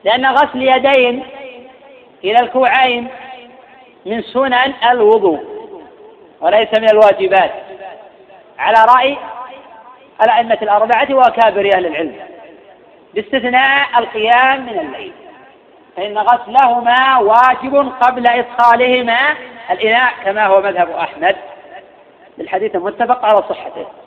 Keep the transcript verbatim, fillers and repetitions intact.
لأن غسل اليدين إلى الكوعين من سنن الوضوء وليس من الواجبات على رأي الأئمة الأربعة وأكابر أهل العلم، باستثناء القيام من الليل، فإن غسلهما واجب قبل إدخالهما الإناء كما هو مذهب أحمد، بالحديث المتفق على صحته.